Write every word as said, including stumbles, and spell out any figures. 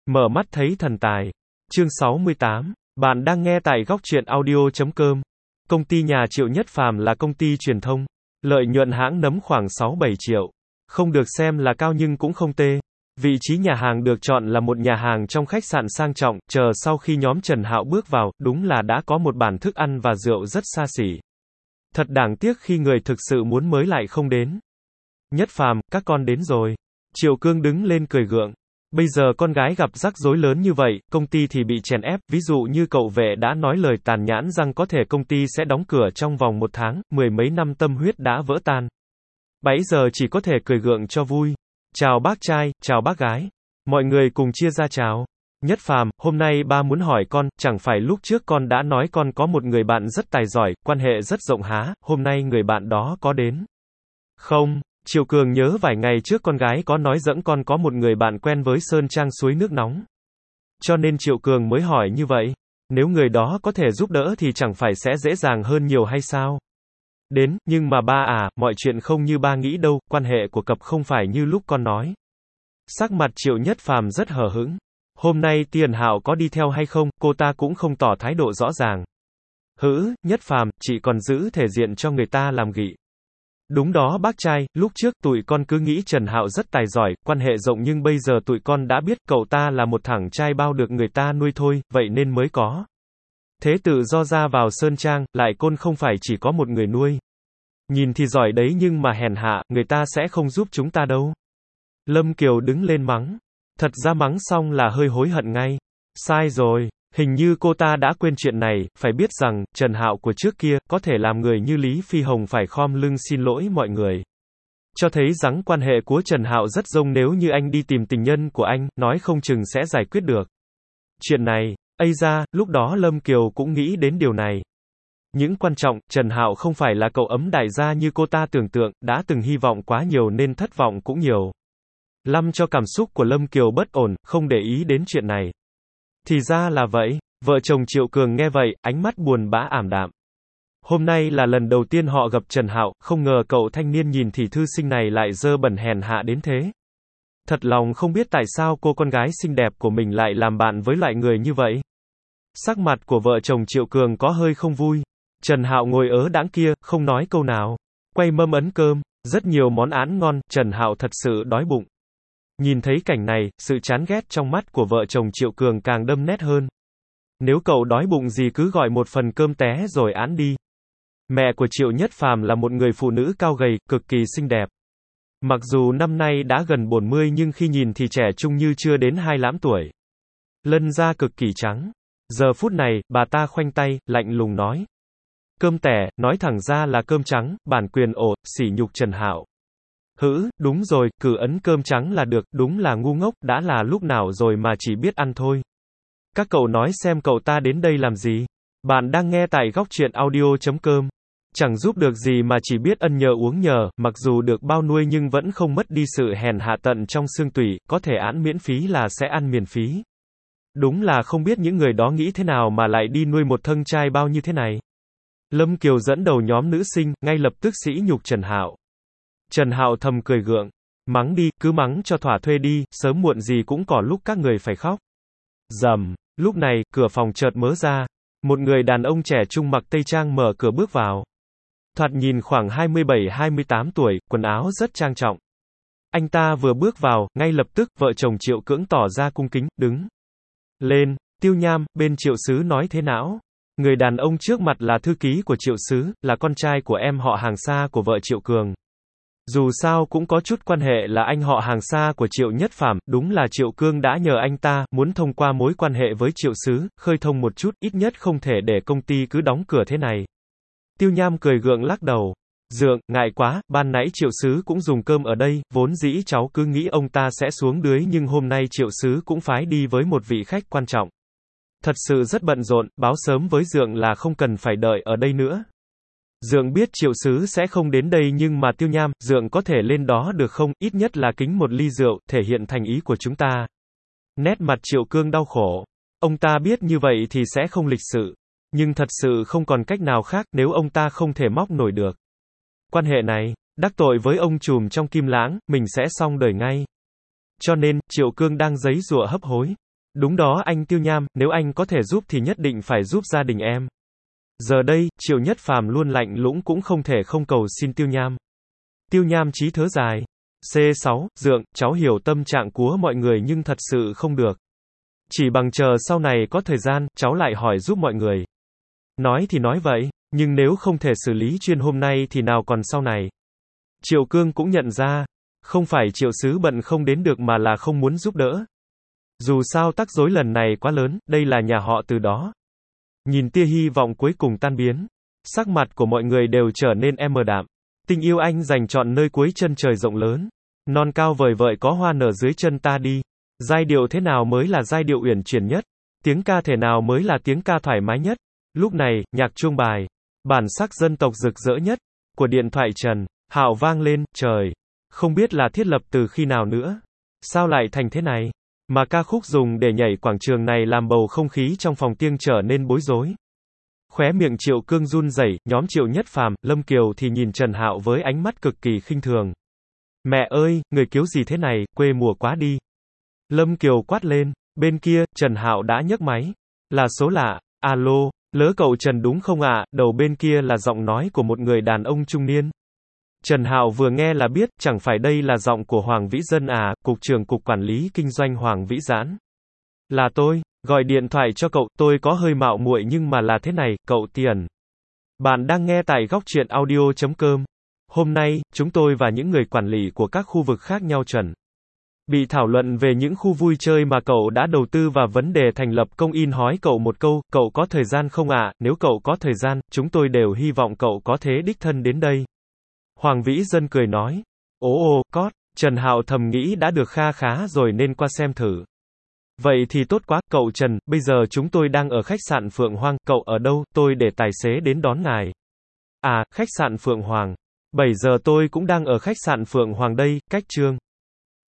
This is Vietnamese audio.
Mở mắt thấy thần tài. Chương sáu mươi tám. Bạn đang nghe tại góc truyện audio chấm com. Công ty nhà Triệu Nhất Phàm là công ty truyền thông. Lợi nhuận hãng nấm khoảng sáu bảy triệu. Không được xem là cao nhưng cũng không tệ. Vị trí nhà hàng được chọn là một nhà hàng trong khách sạn sang trọng, chờ sau khi nhóm Trần Hạo bước vào, đúng là đã có một bàn thức ăn và rượu rất xa xỉ. Thật đáng tiếc khi người thực sự muốn mới lại không đến. Nhất Phàm, các con đến rồi. Triệu Cương đứng lên cười gượng. Bây giờ con gái gặp rắc rối lớn như vậy, công ty thì bị chèn ép, ví dụ như cậu vệ đã nói lời tàn nhẫn rằng có thể công ty sẽ đóng cửa trong vòng một tháng, mười mấy năm tâm huyết đã vỡ tan. Bấy giờ chỉ có thể cười gượng cho vui. Chào bác trai, chào bác gái. Mọi người cùng chia ra chào. Nhất Phàm, hôm nay ba muốn hỏi con, chẳng phải lúc trước con đã nói con có một người bạn rất tài giỏi, quan hệ rất rộng há, hôm nay người bạn đó có đến? Không. Triệu Cường nhớ vài ngày trước con gái có nói dẫn con có một người bạn quen với Sơn Trang suối nước nóng. Cho nên Triệu Cường mới hỏi như vậy. Nếu người đó có thể giúp đỡ thì chẳng phải sẽ dễ dàng hơn nhiều hay sao? Đến, nhưng mà ba à, mọi chuyện không như ba nghĩ đâu, quan hệ của cặp không phải như lúc con nói. Sắc mặt Triệu Nhất Phàm rất hờ hững. Hôm nay Tiền Hạo có đi theo hay không, cô ta cũng không tỏ thái độ rõ ràng. Hữ, Nhất Phàm, chị còn giữ thể diện cho người ta làm gị. Đúng đó bác trai, lúc trước tụi con cứ nghĩ Trần Hạo rất tài giỏi, quan hệ rộng nhưng bây giờ tụi con đã biết cậu ta là một thằng trai bao được người ta nuôi thôi, vậy nên mới có. Thế tự do ra vào Sơn Trang, lại côn không phải chỉ có một người nuôi. Nhìn thì giỏi đấy nhưng mà hèn hạ, người ta sẽ không giúp chúng ta đâu. Lâm Kiều đứng lên mắng. Thật ra mắng xong là hơi hối hận ngay. Sai rồi. Hình như cô ta đã quên chuyện này, phải biết rằng, Trần Hạo của trước kia, có thể làm người như Lý Phi Hồng phải khom lưng xin lỗi mọi người. Cho thấy rằng quan hệ của Trần Hạo rất rông, nếu như anh đi tìm tình nhân của anh, nói không chừng sẽ giải quyết được. Chuyện này, ây ra, lúc đó Lâm Kiều cũng nghĩ đến điều này. Những quan trọng, Trần Hạo không phải là cậu ấm đại gia như cô ta tưởng tượng, đã từng hy vọng quá nhiều nên thất vọng cũng nhiều. Lâm cho cảm xúc của Lâm Kiều bất ổn, không để ý đến chuyện này. Thì ra là vậy. Vợ chồng Triệu Cường nghe vậy, ánh mắt buồn bã ảm đạm. Hôm nay là lần đầu tiên họ gặp Trần Hạo, không ngờ cậu thanh niên nhìn thì thư sinh này lại dơ bẩn hèn hạ đến thế. Thật lòng không biết tại sao cô con gái xinh đẹp của mình lại làm bạn với loại người như vậy. Sắc mặt của vợ chồng Triệu Cường có hơi không vui. Trần Hạo ngồi ớ đãng kia, không nói câu nào. Quay mâm ấn cơm, rất nhiều món ăn ngon, Trần Hạo thật sự đói bụng. Nhìn thấy cảnh này, sự chán ghét trong mắt của vợ chồng Triệu Cường càng đâm nét hơn. Nếu cậu đói bụng gì cứ gọi một phần cơm té rồi án đi. Mẹ của Triệu Nhất Phàm là một người phụ nữ cao gầy, cực kỳ xinh đẹp. Mặc dù năm nay đã gần bốn mươi nhưng khi nhìn thì trẻ trung như chưa đến hai lăm tuổi. Lân da cực kỳ trắng. Giờ phút này, bà ta khoanh tay, lạnh lùng nói. Cơm tẻ, nói thẳng ra là cơm trắng, bản quyền ổ, sỉ nhục Trần Hạo. Hữ, đúng rồi, cứ ấn cơm trắng là được, đúng là ngu ngốc, đã là lúc nào rồi mà chỉ biết ăn thôi. Các cậu nói xem cậu ta đến đây làm gì? Bạn đang nghe tại góc truyện audio chấm com. Chẳng giúp được gì mà chỉ biết ân nhờ uống nhờ, mặc dù được bao nuôi nhưng vẫn không mất đi sự hèn hạ tận trong xương tủy, có thể ăn miễn phí là sẽ ăn miễn phí. Đúng là không biết những người đó nghĩ thế nào mà lại đi nuôi một thân trai bao như thế này. Lâm Kiều dẫn đầu nhóm nữ sinh, ngay lập tức sỉ nhục Trần Hạo. Trần Hạo thầm cười gượng. Mắng đi, cứ mắng cho thỏa thuê đi, sớm muộn gì cũng có lúc các người phải khóc. Rầm. Lúc này, cửa phòng chợt mở ra. Một người đàn ông trẻ trung mặc tây trang mở cửa bước vào. Thoạt nhìn khoảng hai mươi bảy hai mươi tám tuổi, quần áo rất trang trọng. Anh ta vừa bước vào, ngay lập tức, vợ chồng Triệu Cưỡng tỏ ra cung kính, đứng lên. Tiêu Nham, bên Triệu Sứ nói thế nào? Người đàn ông trước mặt là thư ký của Triệu Sứ, là con trai của em họ hàng xa của vợ Triệu Cường. Dù sao cũng có chút quan hệ là anh họ hàng xa của Triệu Nhất Phàm, đúng là Triệu Cương đã nhờ anh ta, muốn thông qua mối quan hệ với Triệu Sứ, khơi thông một chút, ít nhất không thể để công ty cứ đóng cửa thế này. Tiêu Nham cười gượng lắc đầu. Dượng, ngại quá, ban nãy Triệu Sứ cũng dùng cơm ở đây, vốn dĩ cháu cứ nghĩ ông ta sẽ xuống dưới nhưng hôm nay Triệu Sứ cũng phái đi với một vị khách quan trọng. Thật sự rất bận rộn, báo sớm với Dượng là không cần phải đợi ở đây nữa. Dượng biết Triệu Sứ sẽ không đến đây nhưng mà Tiêu Nham, Dượng có thể lên đó được không, ít nhất là kính một ly rượu, thể hiện thành ý của chúng ta. Nét mặt Triệu Cương đau khổ. Ông ta biết như vậy thì sẽ không lịch sự. Nhưng thật sự không còn cách nào khác nếu ông ta không thể móc nổi được. Quan hệ này, đắc tội với ông trùm trong Kim Lãng, mình sẽ xong đời ngay. Cho nên, Triệu Cương đang giấy giụa hấp hối. Đúng đó anh Tiêu Nham, nếu anh có thể giúp thì nhất định phải giúp gia đình em. Giờ đây, Triệu Nhất Phàm luôn lạnh lũng cũng không thể không cầu xin Tiêu Nham. Tiêu Nham chí thớ dài. C sáu, Dượng, cháu hiểu tâm trạng của mọi người nhưng thật sự không được. Chỉ bằng chờ sau này có thời gian, cháu lại hỏi giúp mọi người. Nói thì nói vậy, nhưng nếu không thể xử lý chuyên hôm nay thì nào còn sau này. Triệu Cương cũng nhận ra, không phải Triệu Sứ bận không đến được mà là không muốn giúp đỡ. Dù sao tắc rối lần này quá lớn, đây là nhà họ Từ đó. Nhìn tia hy vọng cuối cùng tan biến, sắc mặt của mọi người đều trở nên em mờ đạm. Tình yêu anh dành trọn nơi cuối chân trời rộng lớn. Non cao vời vợi có hoa nở dưới chân ta đi. Giai điệu thế nào mới là giai điệu uyển chuyển nhất? Tiếng ca thể nào mới là tiếng ca thoải mái nhất? Lúc này, nhạc chuông bài, bản sắc dân tộc rực rỡ nhất, của điện thoại Trần Hạo vang lên, trời. Không biết là thiết lập từ khi nào nữa. Sao lại thành thế này? Mà ca khúc dùng để nhảy quảng trường này làm bầu không khí trong phòng tiêng trở nên bối rối. Khóe miệng Triệu Cương run rẩy, nhóm Triệu Nhất Phàm, Lâm Kiều thì nhìn Trần Hạo với ánh mắt cực kỳ khinh thường. Mẹ ơi, người kiếu gì thế này, quê mùa quá đi. Lâm Kiều quát lên, bên kia, Trần Hạo đã nhấc máy. Là số lạ, alo, lỡ cậu Trần đúng không ạ? Đầu bên kia là giọng nói của một người đàn ông trung niên. Trần Hạo vừa nghe là biết, chẳng phải đây là giọng của Hoàng Vĩ Dân à, Cục trưởng Cục Quản lý Kinh doanh Hoàng Vĩ Giãn. Là tôi, gọi điện thoại cho cậu, tôi có hơi mạo muội nhưng mà là thế này, cậu Tiền. Bạn đang nghe tại góc truyện audio chấm com. Hôm nay, chúng tôi và những người quản lý của các khu vực khác nhau chuẩn bị thảo luận về những khu vui chơi mà cậu đã đầu tư và vấn đề thành lập công in hỏi cậu một câu, cậu có thời gian không ạ? Nếu cậu có thời gian, chúng tôi đều hy vọng cậu có thế đích thân đến đây. Hoàng Vĩ Dân cười nói. Ồ ồ, cót, Trần Hạo thầm nghĩ đã được kha khá rồi nên qua xem thử. Vậy thì tốt quá, cậu Trần, bây giờ chúng tôi đang ở khách sạn Phượng Hoàng, cậu ở đâu, tôi để tài xế đến đón ngài. À, khách sạn Phượng Hoàng. bảy giờ tôi cũng đang ở khách sạn Phượng Hoàng đây, cách Trương